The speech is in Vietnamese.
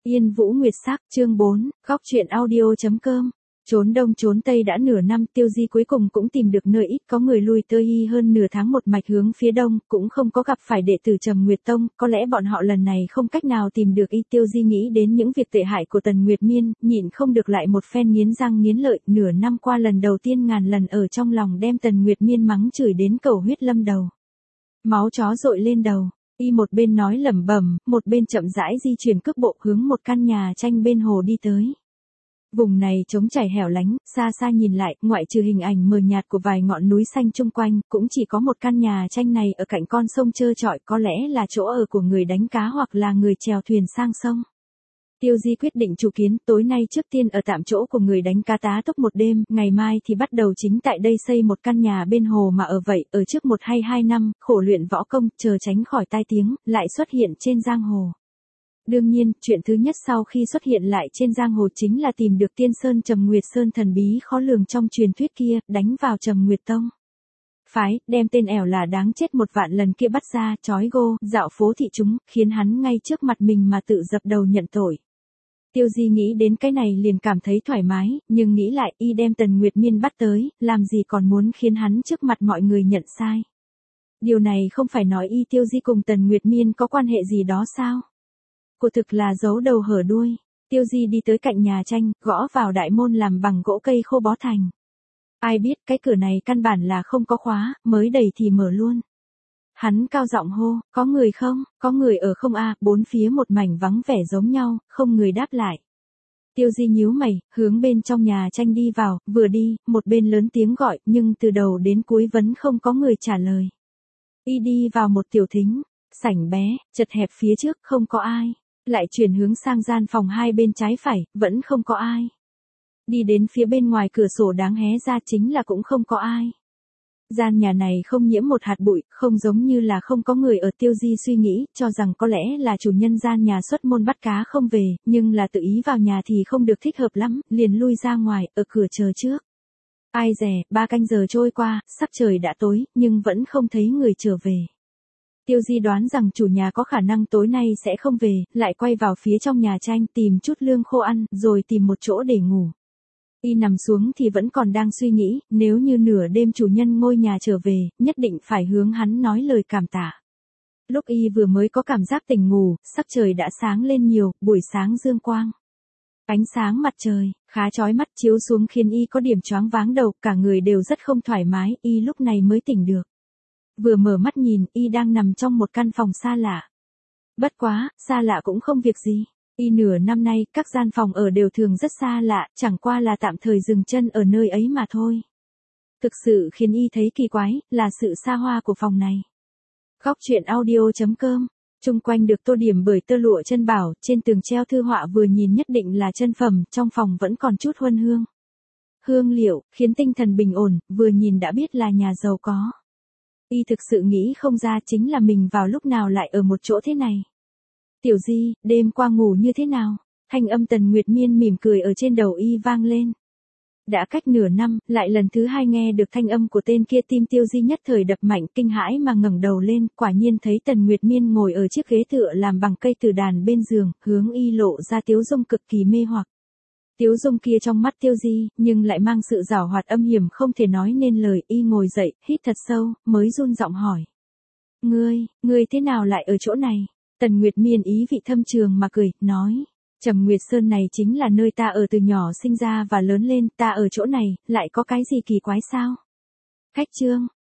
Yên Vũ Nguyệt Sắc, chương 4, góc truyện audio.com. Trốn đông trốn tây đã nửa năm, Tiêu Di cuối cùng cũng tìm được nơi ít có người lui tới hơn nửa tháng một mạch hướng phía đông, cũng không có gặp phải đệ tử Trầm Nguyệt Tông, có lẽ bọn họ lần này không cách nào tìm được Tiêu Di nghĩ đến những việc tệ hại của Tần Nguyệt Miên, nhịn không được lại một phen nghiến răng nghiến lợi, nửa năm qua lần đầu tiên ngàn lần ở trong lòng đem Tần Nguyệt Miên mắng chửi đến cầu huyết lâm đầu. Máu chó dội lên đầu. Một bên nói lẩm bẩm, một bên chậm rãi di chuyển cước bộ hướng một căn nhà tranh bên hồ đi tới. Vùng này trống trải hẻo lánh, xa xa nhìn lại, ngoại trừ hình ảnh mờ nhạt của vài ngọn núi xanh chung quanh, cũng chỉ có một căn nhà tranh này ở cạnh con sông trơ trọi, có lẽ là chỗ ở của người đánh cá hoặc là người chèo thuyền sang sông. Tiêu Di quyết định chủ kiến, tối nay trước tiên ở tạm chỗ của người đánh cá tá túc một đêm, ngày mai thì bắt đầu chính tại đây xây một căn nhà bên hồ mà ở vậy, ở trước 1 hay 2 năm, khổ luyện võ công, chờ tránh khỏi tai tiếng, lại xuất hiện trên giang hồ. Đương nhiên, chuyện thứ nhất sau khi xuất hiện lại trên giang hồ chính là tìm được Tiên Sơn Trầm Nguyệt Sơn thần bí khó lường trong truyền thuyết kia, đánh vào Trầm Nguyệt Tông. Phái, đem tên ẻo là đáng chết 1 vạn lần kia bắt ra, trói gô, dạo phố thị chúng, khiến hắn ngay trước mặt mình mà tự dập đầu nhận tội. Tiêu Di nghĩ đến cái này liền cảm thấy thoải mái, nhưng nghĩ lại đem Tần Nguyệt Miên bắt tới, làm gì còn muốn khiến hắn trước mặt mọi người nhận sai. Điều này không phải nói Tiêu Di cùng Tần Nguyệt Miên có quan hệ gì đó sao? Cô thực là giấu đầu hở đuôi. Tiêu Di đi tới cạnh nhà tranh, gõ vào đại môn làm bằng gỗ cây khô bó thành. Ai biết cái cửa này căn bản là không có khóa, mới đẩy thì mở luôn. Hắn cao giọng hô, có người không, có người ở không a? Bốn phía một mảnh vắng vẻ giống nhau, không người đáp lại. Tiêu Di nhíu mày, hướng bên trong nhà tranh đi vào, vừa đi, một bên lớn tiếng gọi, nhưng từ đầu đến cuối vẫn không có người trả lời. Đi vào một tiểu thính, sảnh bé, chật hẹp phía trước, không có ai. Lại chuyển hướng sang gian phòng hai bên trái phải, vẫn không có ai. Đi đến phía bên ngoài cửa sổ đáng hé ra chính là cũng không có ai. Gian nhà này không nhiễm một hạt bụi, không giống như là không có người ở. Tiêu Di suy nghĩ, cho rằng có lẽ là chủ nhân gian nhà xuất môn bắt cá không về, nhưng là tự ý vào nhà thì không được thích hợp lắm, liền lui ra ngoài, ở cửa chờ trước. Ai dè, 3 canh giờ trôi qua, sắc trời đã tối, nhưng vẫn không thấy người trở về. Tiêu Di đoán rằng chủ nhà có khả năng tối nay sẽ không về, lại quay vào phía trong nhà tranh tìm chút lương khô ăn, rồi tìm một chỗ để ngủ. Nằm xuống thì vẫn còn đang suy nghĩ, nếu như nửa đêm chủ nhân ngôi nhà trở về, nhất định phải hướng hắn nói lời cảm tạ. Lúc vừa mới có cảm giác tỉnh ngủ, sắc trời đã sáng lên nhiều, buổi sáng dương quang. Ánh sáng mặt trời, khá chói mắt chiếu xuống khiến có điểm choáng váng đầu, cả người đều rất không thoải mái, lúc này mới tỉnh được. Vừa mở mắt nhìn, đang nằm trong một căn phòng xa lạ. Bất quá, xa lạ cũng không việc gì. Nửa năm nay, các gian phòng ở đều thường rất xa lạ, chẳng qua là tạm thời dừng chân ở nơi ấy mà thôi. Thực sự khiến thấy kỳ quái, là sự xa hoa của phòng này. Góc truyện audio.com. Chung quanh được tô điểm bởi tơ lụa chân bảo, trên tường treo thư họa vừa nhìn nhất định là chân phẩm, trong phòng vẫn còn chút huân hương. Hương liệu, khiến tinh thần bình ổn, vừa nhìn đã biết là nhà giàu có. Thực sự nghĩ không ra chính là mình vào lúc nào lại ở một chỗ thế này. Tiểu Di, đêm qua ngủ như thế nào? Thanh âm Tần Nguyệt Miên mỉm cười ở trên đầu vang lên. Đã cách nửa năm, lại lần thứ 2 nghe được thanh âm của tên kia, tim Tiêu Di nhất thời đập mạnh, kinh hãi mà ngẩng đầu lên, quả nhiên thấy Tần Nguyệt Miên ngồi ở chiếc ghế tựa làm bằng cây từ đàn bên giường, hướng lộ ra tiếu dung cực kỳ mê hoặc. Tiếu dung kia trong mắt Tiêu Di, nhưng lại mang sự giảo hoạt âm hiểm không thể nói nên lời. Ngồi dậy, hít thật sâu, mới run giọng hỏi. Ngươi thế nào lại ở chỗ này? Tần Nguyệt Miên ý vị thâm trường mà cười, nói. Trầm Nguyệt Sơn này chính là nơi ta ở từ nhỏ sinh ra và lớn lên, ta ở chỗ này, lại có cái gì kỳ quái sao? Khách trương,